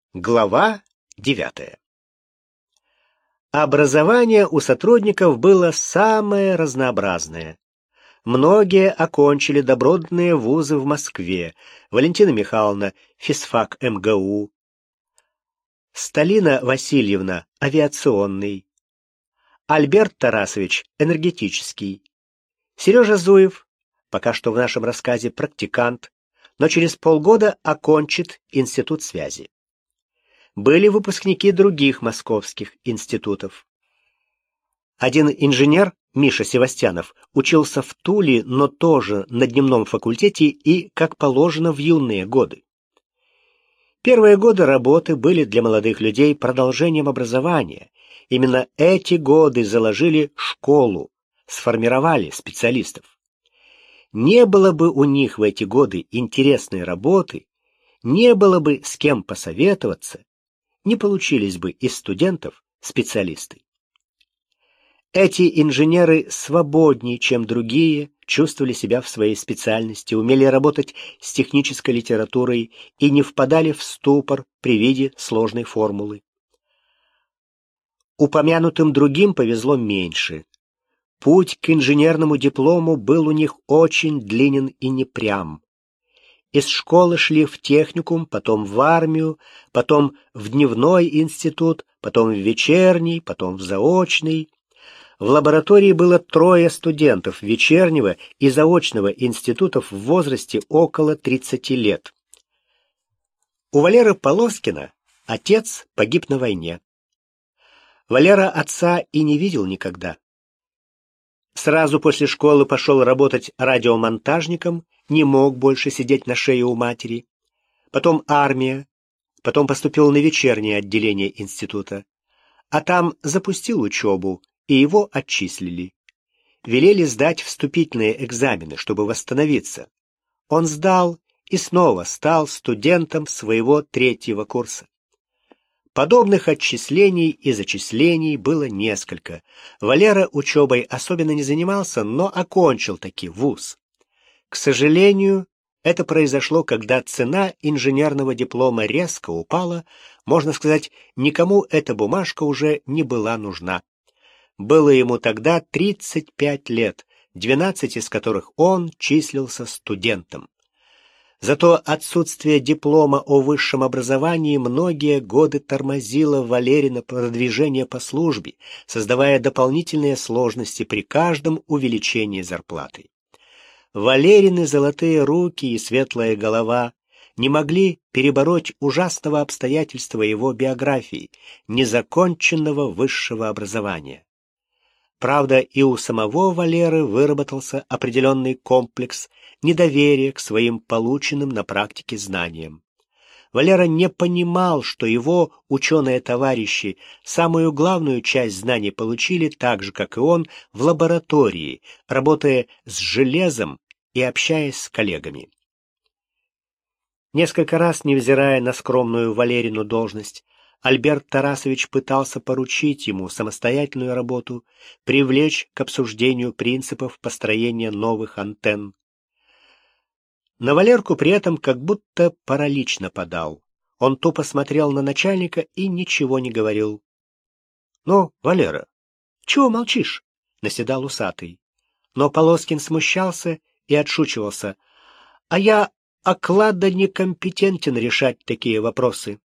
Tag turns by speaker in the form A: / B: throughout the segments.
A: Глава 9. Образование у сотрудников было самое разнообразное. Многие окончили добротные вузы в Москве. Валентина Михайловна — физфак МГУ, Сталина Васильевна — авиационный, Альберт Тарасович — энергетический, Сережа Зуев, пока что в нашем рассказе практикант, но через полгода окончит институт связи. Были выпускники других московских институтов. Один инженер, Миша Севастьянов, учился в Туле, но тоже на дневном факультете и, как положено, в юные годы. Первые годы работы были для молодых людей продолжением образования. Именно эти годы заложили школу, сформировали специалистов. Не было бы у них в эти годы интересной работы, не было бы с кем посоветоваться, не получились бы из студентов специалисты. Эти инженеры свободнее, чем другие, чувствовали себя в своей специальности, умели работать с технической литературой и не впадали в ступор при виде сложной формулы. Упомянутым другим повезло меньше. Путь к инженерному диплому был у них очень длинен и непрям. Из школы шли в техникум, потом в армию, потом в дневной институт, потом в вечерний, потом в заочный. В лаборатории было 3 студентов вечернего и заочного институтов в возрасте около 30 лет. У Валеры Полоскина отец погиб на войне. Валера отца и не видел никогда. Сразу после школы пошел работать радиомонтажником, не мог больше сидеть на шее у матери. Потом армия, потом поступил на вечернее отделение института. А там запустил учебу, и его отчислили. Велели сдать вступительные экзамены, чтобы восстановиться. Он сдал и снова стал студентом своего 3-го курса. Подобных отчислений и зачислений было несколько. Валера учебой особенно не занимался, но окончил таки вуз. К сожалению, это произошло, когда цена инженерного диплома резко упала, можно сказать, никому эта бумажка уже не была нужна. Было ему тогда 35 лет, 12 из которых он числился студентом. Зато отсутствие диплома о высшем образовании многие годы тормозило Валерина продвижение по службе, создавая дополнительные сложности при каждом увеличении зарплаты. Валерины золотые руки и светлая голова не могли перебороть ужасного обстоятельства его биографии, незаконченного высшего образования. Правда, и у самого Валеры выработался определенный комплекс недоверия к своим полученным на практике знаниям. Валера не понимал, что его ученые-товарищи самую главную часть знаний получили так же, как и он, в лаборатории, работая с железом и общаясь с коллегами. Несколько раз, невзирая на скромную Валерину должность, Альберт Тарасович пытался поручить ему самостоятельную работу, привлечь к обсуждению принципов построения новых антенн. На Валерку при этом как будто паралич нападал. Он тупо смотрел на начальника и ничего не говорил. — Ну, Валера, чего молчишь? — наседал усатый. Но Полоскин смущался и отшучивался. — А я оклада некомпетентен решать такие вопросы.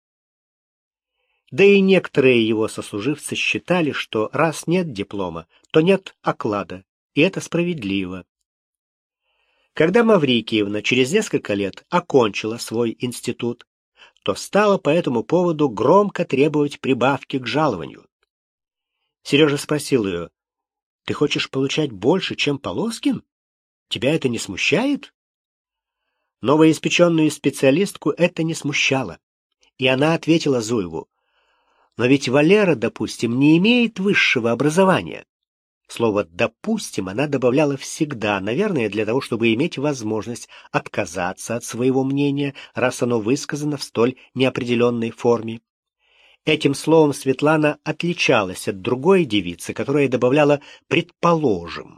A: Да и некоторые его сослуживцы считали, что раз нет диплома, то нет оклада, и это справедливо. Когда Маврикиевна через несколько лет окончила свой институт, то стала по этому поводу громко требовать прибавки к жалованию. Сережа спросил ее: «Ты хочешь получать больше, чем Полоскин? Тебя это не смущает?» Новоиспеченную специалистку это не смущало, и она ответила Зуеву: «Но ведь Валера, допустим, не имеет высшего образования». Слово «допустим» она добавляла всегда, наверное, для того, чтобы иметь возможность отказаться от своего мнения, раз оно высказано в столь неопределенной форме. Этим словом Светлана отличалась от другой девицы, которая добавляла «предположим».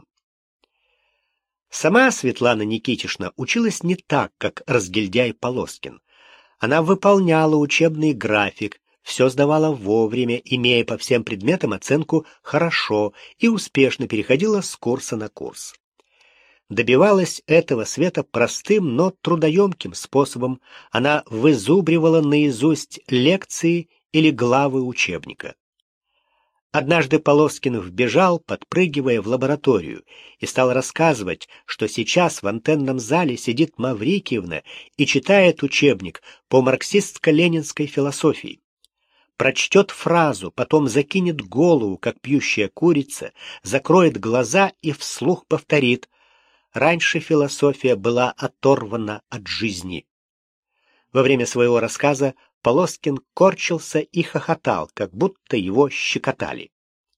A: Сама Светлана Никитишна училась не так, как разгильдяй Полоскин. Она выполняла учебный график, все сдавала вовремя, имея по всем предметам оценку «хорошо» и успешно переходила с курса на курс. Добивалась этого Света простым, но трудоемким способом. Она вызубривала наизусть лекции или главы учебника. Однажды Полоскин вбежал, подпрыгивая в лабораторию, и стал рассказывать, что сейчас в антенном зале сидит Маврикиевна и читает учебник по марксистско-ленинской философии. Прочтет фразу, потом закинет голову, как пьющая курица, закроет глаза и вслух повторит: «Раньше философия была оторвана от жизни». Во время своего рассказа Полоскин корчился и хохотал, как будто его щекотали.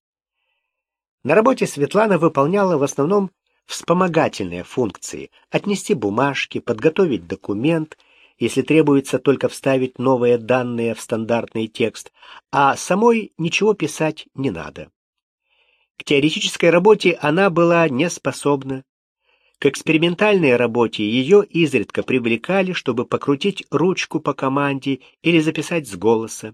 A: На работе Светлана выполняла в основном вспомогательные функции: отнести бумажки, подготовить документ, если требуется только вставить новые данные в стандартный текст, а самой ничего писать не надо. К теоретической работе она была не способна. К экспериментальной работе ее изредка привлекали, чтобы покрутить ручку по команде или записать с голоса.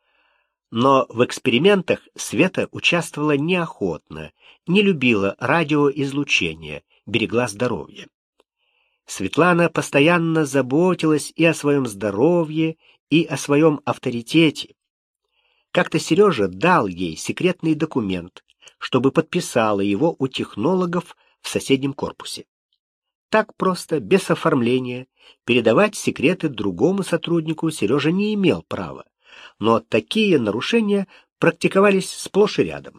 A: Но в экспериментах Света участвовала неохотно, не любила радиоизлучение, берегла здоровье. Светлана постоянно заботилась и о своем здоровье, и о своем авторитете. Как-то Сережа дал ей секретный документ, чтобы подписала его у технологов в соседнем корпусе. Так просто, без оформления, передавать секреты другому сотруднику Сережа не имел права, но такие нарушения практиковались сплошь и рядом.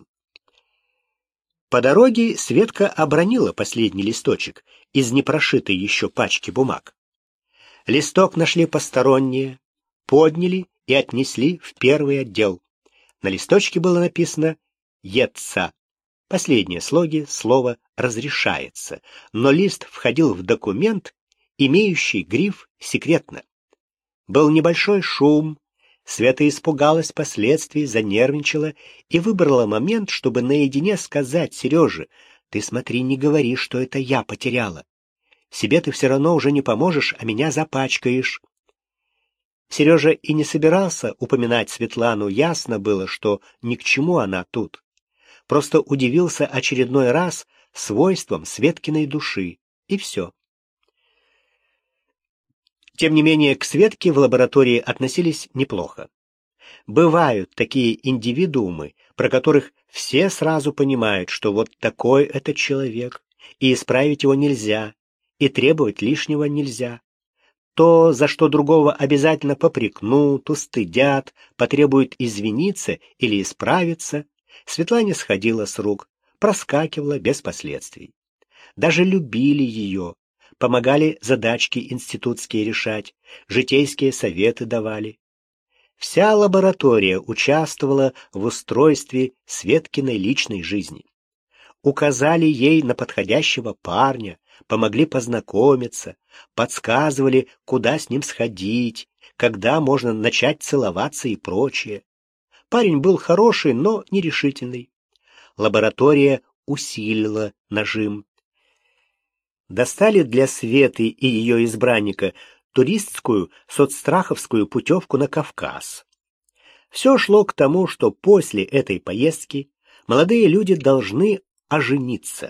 A: По дороге Светка обронила последний листочек из непрошитой еще пачки бумаг. Листок нашли посторонние, подняли и отнесли в первый отдел. На листочке было написано «Етца». Последние слоги слова «разрешается», но лист входил в документ, имеющий гриф «секретно». Был небольшой шум, Света испугалась последствий, занервничала и выбрала момент, чтобы наедине сказать Сереже: «Ты смотри, не говори, что это я потеряла. Себе ты все равно уже не поможешь, а меня запачкаешь». Сережа и не собирался упоминать Светлану, ясно было, что ни к чему она тут. Просто удивился очередной раз свойствам Светкиной души, и все. Тем не менее, к Светке в лаборатории относились неплохо. Бывают такие индивидуумы, про которых все сразу понимают, что вот такой это человек, и исправить его нельзя, и требовать лишнего нельзя. То, за что другого обязательно попрекнут, устыдят, потребуют извиниться или исправиться, Светлане сходило с рук, проскакивала без последствий. Даже любили ее, помогали задачки институтские решать, житейские советы давали. Вся лаборатория участвовала в устройстве Светкиной личной жизни. Указали ей на подходящего парня, помогли познакомиться, подсказывали, куда с ним сходить, когда можно начать целоваться и прочее. Парень был хороший, но нерешительный. Лаборатория усилила нажим. Достали для Светы и ее избранника туристскую соцстраховскую путевку на Кавказ. Все шло к тому, что после этой поездки молодые люди должны ожениться.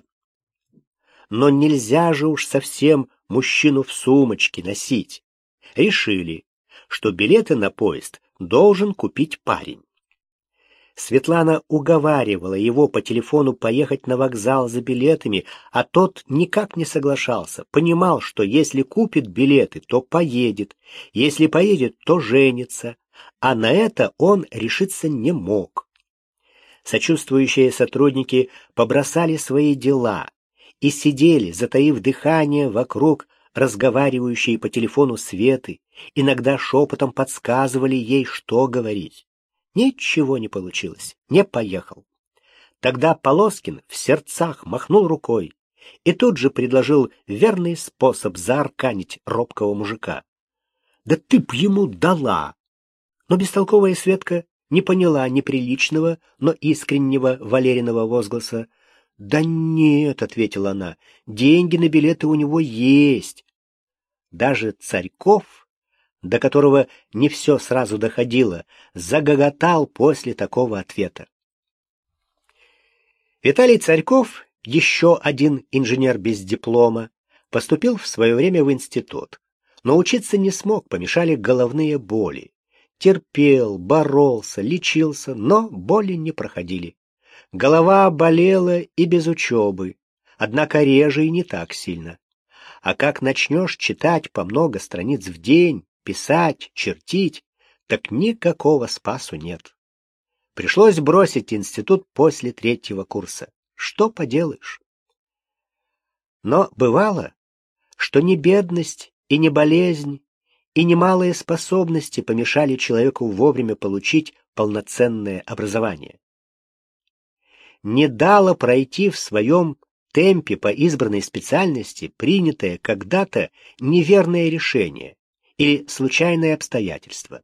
A: Но нельзя же уж совсем мужчину в сумочке носить. Решили, что билеты на поезд должен купить парень. Светлана уговаривала его по телефону поехать на вокзал за билетами, а тот никак не соглашался, понимал, что если купит билеты, то поедет, если поедет, то женится, а на это он решиться не мог. Сочувствующие сотрудники побросали свои дела и сидели, затаив дыхание, вокруг разговаривающей по телефону Светы, иногда шепотом подсказывали ей, что говорить. Ничего не получилось, не поехал. Тогда Полоскин в сердцах махнул рукой и тут же предложил верный способ заарканить робкого мужика. «Да ты б ему дала!» Но бестолковая Светка не поняла неприличного, но искреннего Валериного возгласа. «Да нет», — ответила она, — «деньги на билеты у него есть». Даже Царьков до которого не все сразу доходило, загоготал после такого ответа. Виталий Царьков, еще один инженер без диплома, поступил в свое время в институт, но учиться не смог, помешали головные боли. Терпел, боролся, лечился, но боли не проходили. Голова болела и без учебы, однако реже и не так сильно. А как начнешь читать по много страниц в день, писать, чертить, так никакого спасу нет. Пришлось бросить институт после 3-го курса. Что поделаешь? Но бывало, что ни бедность и ни болезнь, и немалые способности помешали человеку вовремя получить полноценное образование. Не дало пройти в своем темпе по избранной специальности принятое когда-то неверное решение или случайное обстоятельство.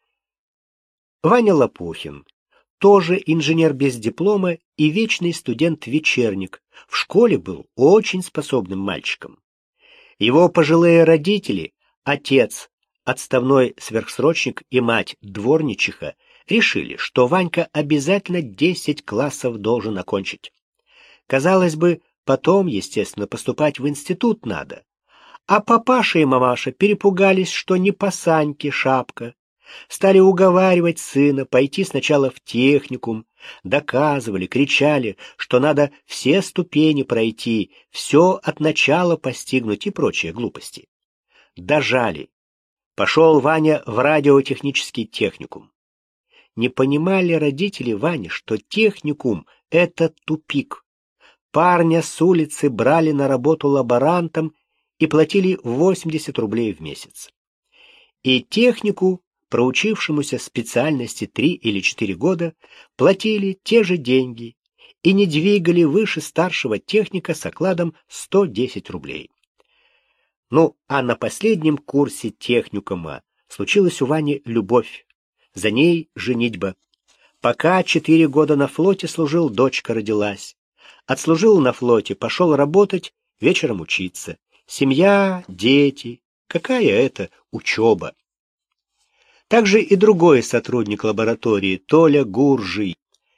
A: Ваня Лопухин, тоже инженер без диплома и вечный студент-вечерник, в школе был очень способным мальчиком. Его пожилые родители, отец, отставной сверхсрочник, и мать, дворничиха, решили, что Ванька обязательно 10 классов должен окончить. Казалось бы, потом, естественно, поступать в институт надо. А папаша и мамаша перепугались, что не по Саньке шапка. Стали уговаривать сына пойти сначала в техникум, доказывали, кричали, что надо все ступени пройти, все от начала постигнуть и прочие глупости. Дожали. Пошел Ваня в радиотехнический техникум. Не понимали родители Вани, что техникум — это тупик. Парня с улицы брали на работу лаборантом и платили 80 рублей в месяц. И технику, проучившемуся специальности 3 или 4 года, платили те же деньги и не двигали выше старшего техника с окладом 110 рублей. Ну, а на последнем курсе техникума случилась у Вани любовь, за ней женитьба. Пока 4 года на флоте служил, дочка родилась. Отслужил на флоте, пошел работать, вечером учиться. Семья, дети. Какая это учеба? Также и другой сотрудник лаборатории, Толя Гуржий,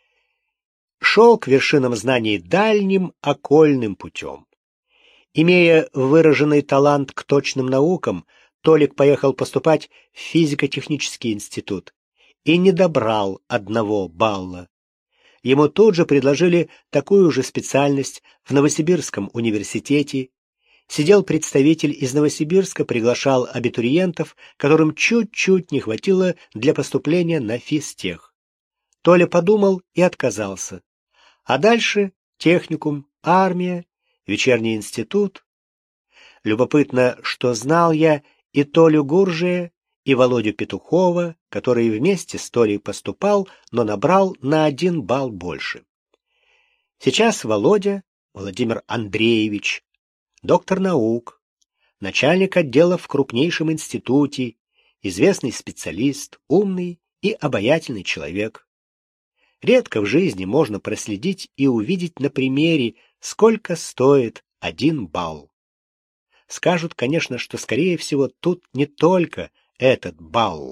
A: шел к вершинам знаний дальним окольным путем. Имея выраженный талант к точным наукам, Толик поехал поступать в физико-технический институт и не добрал 1 балла. Ему тут же предложили такую же специальность в Новосибирском университете. Сидел представитель из Новосибирска, приглашал абитуриентов, которым чуть-чуть не хватило для поступления на физтех. Толя подумал и отказался. А дальше техникум, армия, вечерний институт. Любопытно, что знал я и Толю Гуржия, и Володю Петухова, который вместе с Толей поступал, но набрал на 1 балл больше. Сейчас Володя, Владимир Андреевич, доктор наук, начальник отдела в крупнейшем институте, известный специалист, умный и обаятельный человек. Редко в жизни можно проследить и увидеть на примере, сколько стоит 1 балл. Скажут, конечно, что, скорее всего, тут не только этот балл.